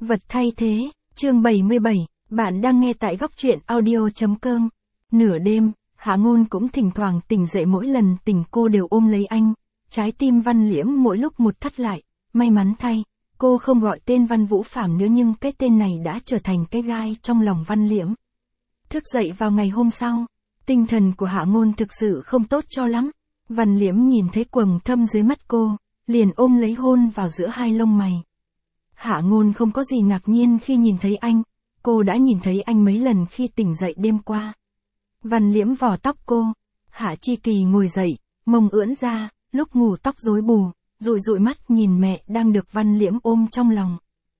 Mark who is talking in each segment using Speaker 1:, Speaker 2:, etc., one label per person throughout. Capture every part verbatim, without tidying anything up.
Speaker 1: Vật thay thế, chương bảy mươi bảy, bạn đang nghe tại góc truyện audio.com. Nửa đêm, Hạ Ngôn cũng thỉnh thoảng tỉnh dậy, mỗi lần tỉnh cô đều ôm lấy anh. Trái tim Văn Liễm mỗi lúc một thắt lại, may mắn thay, cô không gọi tên Văn Vũ Phạm nữa, nhưng cái tên này đã trở thành cái gai trong lòng Văn Liễm. Thức dậy vào ngày hôm sau, tinh thần của Hạ Ngôn thực sự không tốt cho lắm. Văn Liễm nhìn thấy quầng thâm dưới mắt cô, liền ôm lấy hôn vào giữa hai lông mày. Hạ Ngôn không có gì ngạc nhiên khi nhìn thấy anh, cô đã nhìn thấy anh mấy lần khi tỉnh dậy đêm qua. Văn Liễm vò tóc cô, Hạ Chi Kỳ ngồi dậy, mông ưỡn ra, lúc ngủ tóc rối bù, dụi dụi mắt nhìn mẹ đang được Văn Liễm ôm trong lòng.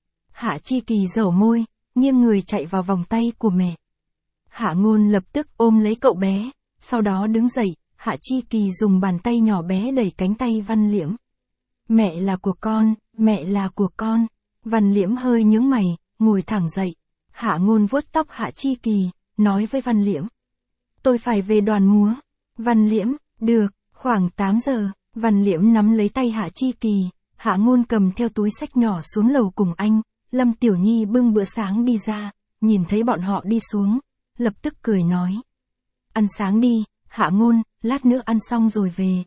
Speaker 1: Hạ Chi Kỳ dẩu môi, nghiêng người chạy vào vòng tay của mẹ. Hạ Ngôn lập tức ôm lấy cậu bé, sau đó đứng dậy, Hạ Chi Kỳ dùng bàn tay nhỏ bé đẩy cánh tay Văn Liễm. Mẹ là của con, mẹ là của con. Văn Liễm hơi nhướng mày, ngồi thẳng dậy. Hạ Ngôn vuốt tóc Hạ Chi Kỳ, nói với Văn Liễm. Tôi phải về đoàn múa. Văn Liễm, được, khoảng tám giờ, Văn Liễm nắm lấy tay Hạ Chi Kỳ, Hạ Ngôn cầm theo túi xách nhỏ xuống lầu cùng anh. Lâm Tiểu Nhi bưng bữa sáng đi ra, nhìn thấy bọn họ đi xuống, lập tức cười nói. Ăn sáng đi, Hạ Ngôn, lát nữa ăn xong rồi về.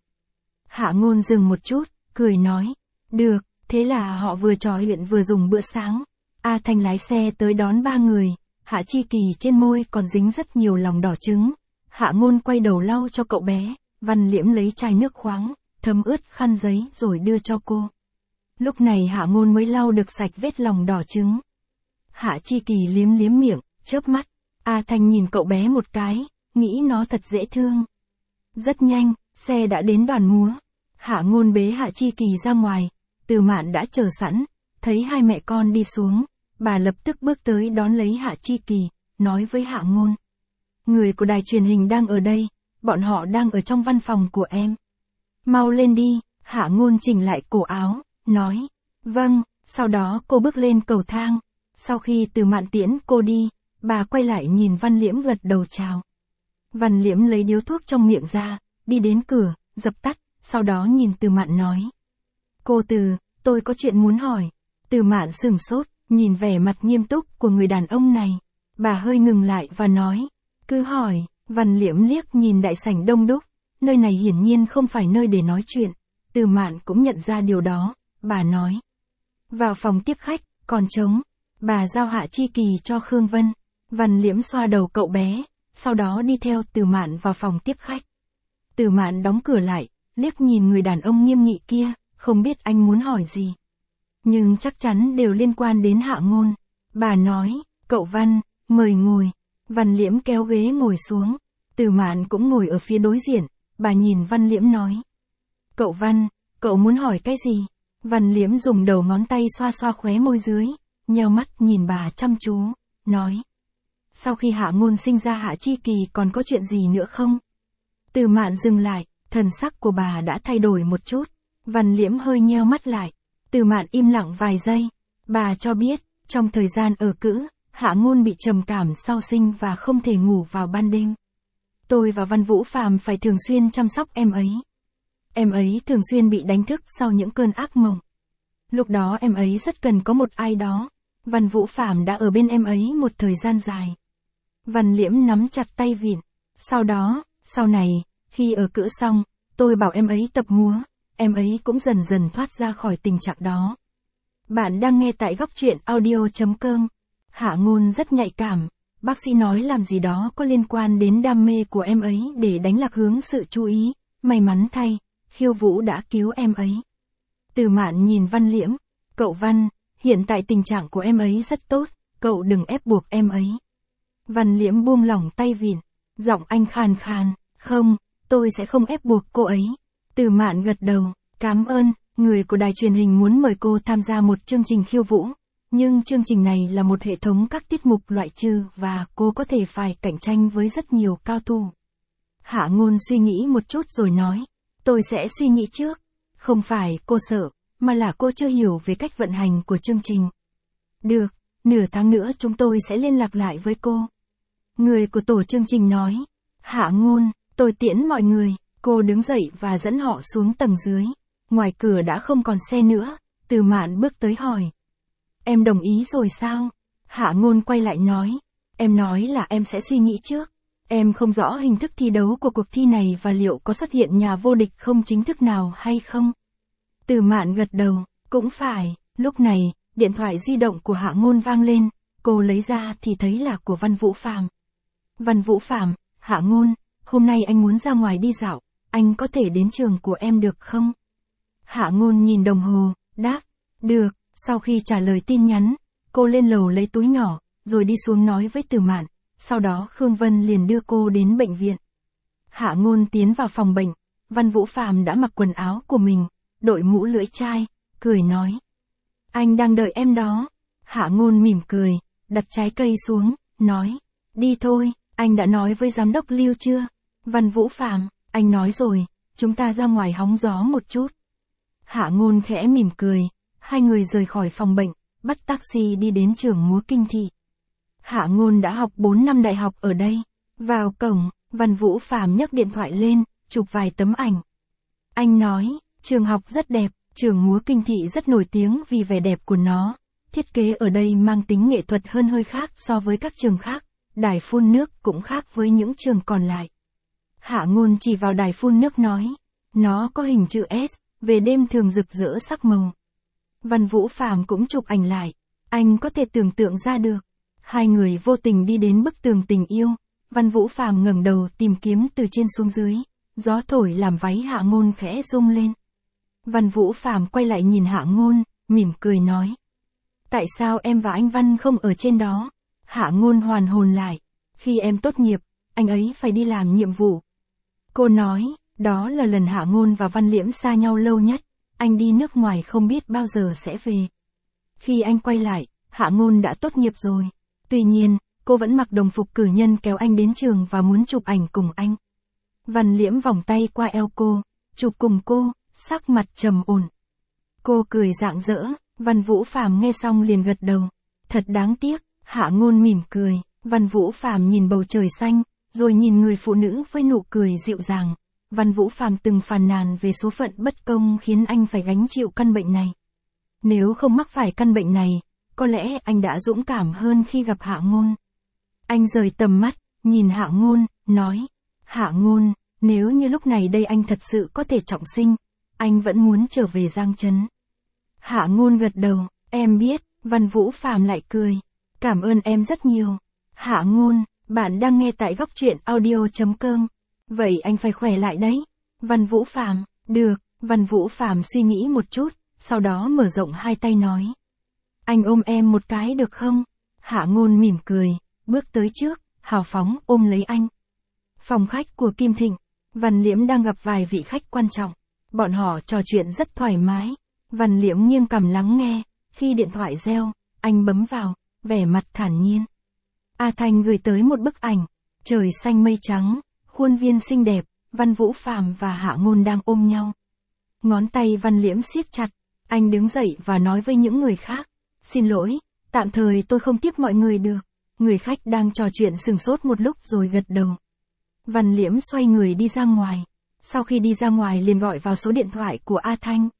Speaker 1: Hạ Ngôn dừng một chút, cười nói. Được. Thế là họ vừa trò chuyện vừa dùng bữa sáng. A Thanh lái xe tới đón ba người, Hạ Chi Kỳ trên môi còn dính rất nhiều lòng đỏ trứng. Hạ Ngôn quay đầu lau cho cậu bé, Văn Liễm lấy chai nước khoáng, thấm ướt khăn giấy rồi đưa cho cô. Lúc này Hạ Ngôn mới lau được sạch vết lòng đỏ trứng. Hạ Chi Kỳ liếm liếm miệng, chớp mắt. A Thanh nhìn cậu bé một cái, nghĩ nó thật dễ thương. Rất nhanh, xe đã đến đoàn múa. Hạ Ngôn bế Hạ Chi Kỳ ra ngoài. Từ Mạn đã chờ sẵn, thấy hai mẹ con đi xuống, bà lập tức bước tới đón lấy Hạ Chi Kỳ, nói với Hạ Ngôn. Người của đài truyền hình đang ở đây, bọn họ đang ở trong văn phòng của em. Mau lên đi, Hạ Ngôn chỉnh lại cổ áo, nói. Vâng, sau đó cô bước lên cầu thang. Sau khi Từ Mạn tiễn cô đi, bà quay lại nhìn Văn Liễm gật đầu chào. Văn Liễm lấy điếu thuốc trong miệng ra, đi đến cửa, dập tắt, sau đó nhìn Từ Mạn nói. Cô Từ, tôi có chuyện muốn hỏi. Từ Mạn sửng sốt, nhìn vẻ mặt nghiêm túc của người đàn ông này. Bà hơi ngừng lại và nói. Cứ hỏi. Văn Liễm liếc nhìn đại sảnh đông đúc. Nơi này hiển nhiên không phải nơi để nói chuyện. Từ Mạn cũng nhận ra điều đó. Bà nói. Vào phòng tiếp khách, còn trống. Bà giao Hạ Chi Kỳ cho Khương Vân. Văn Liễm xoa đầu cậu bé, sau đó đi theo Từ Mạn vào phòng tiếp khách. Từ Mạn đóng cửa lại, liếc nhìn người đàn ông nghiêm nghị kia. Không biết anh muốn hỏi gì. Nhưng chắc chắn đều liên quan đến Hạ Ngôn. Bà nói, cậu Văn, mời ngồi. Văn Liễm kéo ghế ngồi xuống. Từ Mạn cũng ngồi ở phía đối diện. Bà nhìn Văn Liễm nói. Cậu Văn, cậu muốn hỏi cái gì? Văn Liễm dùng đầu ngón tay xoa xoa khóe môi dưới, nheo mắt nhìn bà chăm chú, nói. Sau khi Hạ Ngôn sinh ra Hạ Chi Kỳ còn có chuyện gì nữa không? Từ Mạn dừng lại, thần sắc của bà đã thay đổi một chút. Văn Liễm hơi nheo mắt lại. Từ Mạn im lặng vài giây. Bà cho biết, trong thời gian ở cữ, Hạ Ngôn bị trầm cảm sau sinh và không thể ngủ vào ban đêm. Tôi và Văn Vũ Phạm phải thường xuyên chăm sóc em ấy. Em ấy thường xuyên bị đánh thức sau những cơn ác mộng. Lúc đó em ấy rất cần có một ai đó. Văn Vũ Phạm đã ở bên em ấy một thời gian dài. Văn Liễm nắm chặt tay vịn. Sau đó, sau này, khi ở cữ xong, tôi bảo em ấy tập múa. Em ấy cũng dần dần thoát ra khỏi tình trạng đó. Bạn đang nghe tại góc truyện audio.com. Hạ Ngôn rất nhạy cảm. Bác sĩ nói làm gì đó có liên quan đến đam mê của em ấy để đánh lạc hướng sự chú ý. May mắn thay, Khiêu Vũ đã cứu em ấy. Từ Mạn nhìn Văn Liễm. Cậu Văn, hiện tại tình trạng của em ấy rất tốt. Cậu đừng ép buộc em ấy. Văn Liễm buông lỏng tay vịn. Giọng anh khàn khàn. Không, tôi sẽ không ép buộc cô ấy. Từ Mạn gật đầu, cảm ơn, người của đài truyền hình muốn mời cô tham gia một chương trình khiêu vũ. Nhưng chương trình này là một hệ thống các tiết mục loại trừ và cô có thể phải cạnh tranh với rất nhiều cao thủ. Hạ Ngôn suy nghĩ một chút rồi nói, tôi sẽ suy nghĩ trước. Không phải cô sợ, mà là cô chưa hiểu về cách vận hành của chương trình. Được, nửa tháng nữa chúng tôi sẽ liên lạc lại với cô. Người của tổ chương trình nói, Hạ Ngôn, tôi tiễn mọi người. Cô đứng dậy và dẫn họ xuống tầng dưới. Ngoài cửa đã không còn xe nữa. Từ Mạn bước tới hỏi. Em đồng ý rồi sao? Hạ Ngôn quay lại nói. Em nói là em sẽ suy nghĩ trước. Em không rõ hình thức thi đấu của cuộc thi này và liệu có xuất hiện nhà vô địch không chính thức nào hay không. Từ Mạn gật đầu, cũng phải. Lúc này, điện thoại di động của Hạ Ngôn vang lên, cô lấy ra thì thấy là của Văn Vũ Phàm. Văn Vũ Phàm, Hạ Ngôn, hôm nay anh muốn ra ngoài đi dạo, anh có thể đến trường của em được không? Hạ Ngôn nhìn đồng hồ, đáp, được. Sau khi trả lời tin nhắn, cô lên lầu lấy túi nhỏ, rồi đi xuống nói với Từ Mạn, sau đó Khương Vân liền đưa cô đến bệnh viện. Hạ Ngôn tiến vào phòng bệnh, Văn Vũ Phàm đã mặc quần áo của mình, đội mũ lưỡi chai, cười nói. Anh đang đợi em đó. Hạ Ngôn mỉm cười, đặt trái cây xuống, nói, đi thôi, anh đã nói với giám đốc Lưu chưa? Văn Vũ Phàm, anh nói rồi, chúng ta ra ngoài hóng gió một chút. Hạ Ngôn khẽ mỉm cười, hai người rời khỏi phòng bệnh, bắt taxi đi đến trường múa Kinh Thị. Hạ Ngôn đã học bốn năm đại học ở đây. Vào cổng, Văn Vũ Phàm nhấc điện thoại lên, chụp vài tấm ảnh. Anh nói, trường học rất đẹp, trường múa Kinh Thị rất nổi tiếng vì vẻ đẹp của nó. Thiết kế ở đây mang tính nghệ thuật hơn hơi khác so với các trường khác, đài phun nước cũng khác với những trường còn lại. Hạ Ngôn chỉ vào đài phun nước nói, nó có hình chữ S, về đêm thường rực rỡ sắc màu. Văn Vũ Phàm cũng chụp ảnh lại, anh có thể tưởng tượng ra được. Hai người vô tình đi đến bức tường tình yêu, Văn Vũ Phàm ngẩng đầu tìm kiếm từ trên xuống dưới, gió thổi làm váy Hạ Ngôn khẽ rung lên. Văn Vũ Phàm quay lại nhìn Hạ Ngôn, mỉm cười nói. Tại sao em và anh Văn không ở trên đó? Hạ Ngôn hoàn hồn lại. Khi em tốt nghiệp, anh ấy phải đi làm nhiệm vụ. Cô nói, đó là lần Hạ Ngôn và Văn Liễm xa nhau lâu nhất. Anh đi nước ngoài không biết bao giờ sẽ về. Khi anh quay lại, Hạ Ngôn đã tốt nghiệp rồi. Tuy nhiên, cô vẫn mặc đồng phục cử nhân kéo anh đến trường và muốn chụp ảnh cùng anh. Văn Liễm vòng tay qua eo cô, chụp cùng cô, sắc mặt trầm ổn. Cô cười rạng rỡ, Văn Vũ Phàm nghe xong liền gật đầu. Thật đáng tiếc, Hạ Ngôn mỉm cười, Văn Vũ Phàm nhìn bầu trời xanh, rồi nhìn người phụ nữ với nụ cười dịu dàng. Văn Vũ Phàm từng phàn nàn về số phận bất công khiến anh phải gánh chịu căn bệnh này. Nếu không mắc phải căn bệnh này, có lẽ anh đã dũng cảm hơn khi gặp Hạ Ngôn. Anh rời tầm mắt, nhìn Hạ Ngôn, nói, Hạ Ngôn, nếu như lúc này đây anh thật sự có thể trọng sinh, anh vẫn muốn trở về Giang Trấn. Hạ Ngôn gật đầu, em biết. Văn Vũ Phàm lại cười, cảm ơn em rất nhiều. Hạ Ngôn, bạn đang nghe tại góc truyện audio chấm com. Vậy anh phải khỏe lại đấy. Văn Vũ Phàm, được. Văn Vũ Phàm suy nghĩ một chút, sau đó mở rộng hai tay nói. Anh ôm em một cái được không? Hạ Ngôn mỉm cười, bước tới trước, hào phóng ôm lấy anh. Phòng khách của Kim Thịnh, Văn Liễm đang gặp vài vị khách quan trọng. Bọn họ trò chuyện rất thoải mái. Văn Liễm nghiêng cằm lắng nghe, khi điện thoại reo, anh bấm vào, vẻ mặt thản nhiên. A Thanh gửi tới một bức ảnh, trời xanh mây trắng, khuôn viên xinh đẹp, Văn Vũ Phàm và Hạ Ngôn đang ôm nhau. Ngón tay Văn Liễm siết chặt, anh đứng dậy và nói với những người khác, xin lỗi, tạm thời tôi không tiếp mọi người được. Người khách đang trò chuyện sừng sốt một lúc rồi gật đầu. Văn Liễm xoay người đi ra ngoài, sau khi đi ra ngoài liền gọi vào số điện thoại của A Thanh.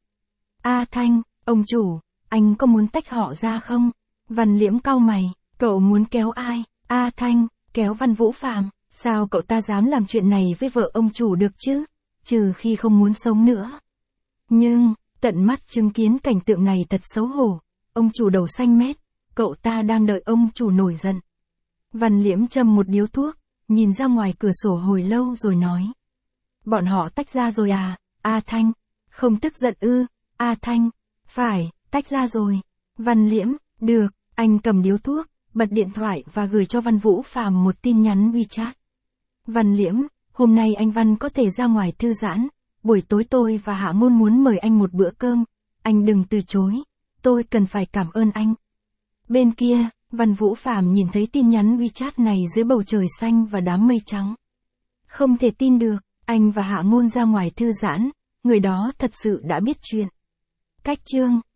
Speaker 1: A Thanh, ông chủ, anh có muốn tách họ ra không? Văn Liễm cau mày, cậu muốn kéo ai? A Thanh, kéo Văn Vũ Phàm. Sao cậu ta dám làm chuyện này với vợ ông chủ được chứ? Trừ khi không muốn sống nữa. Nhưng, tận mắt chứng kiến cảnh tượng này thật xấu hổ. Ông chủ đầu xanh mét, cậu ta đang đợi ông chủ nổi giận. Văn Liễm châm một điếu thuốc, nhìn ra ngoài cửa sổ hồi lâu rồi nói. Bọn họ tách ra rồi à? A Thanh, không tức giận ư? A Thanh, phải, tách ra rồi. Văn Liễm, được, anh cầm điếu thuốc, bật điện thoại và gửi cho Văn Vũ Phàm một tin nhắn WeChat. Văn Liễm, hôm nay anh Văn có thể ra ngoài thư giãn, buổi tối tôi và Hạ Ngôn muốn mời anh một bữa cơm, anh đừng từ chối, tôi cần phải cảm ơn anh. Bên kia, Văn Vũ Phàm nhìn thấy tin nhắn WeChat này dưới bầu trời xanh và đám mây trắng. Không thể tin được, anh và Hạ Ngôn ra ngoài thư giãn, người đó thật sự đã biết chuyện. Cách chương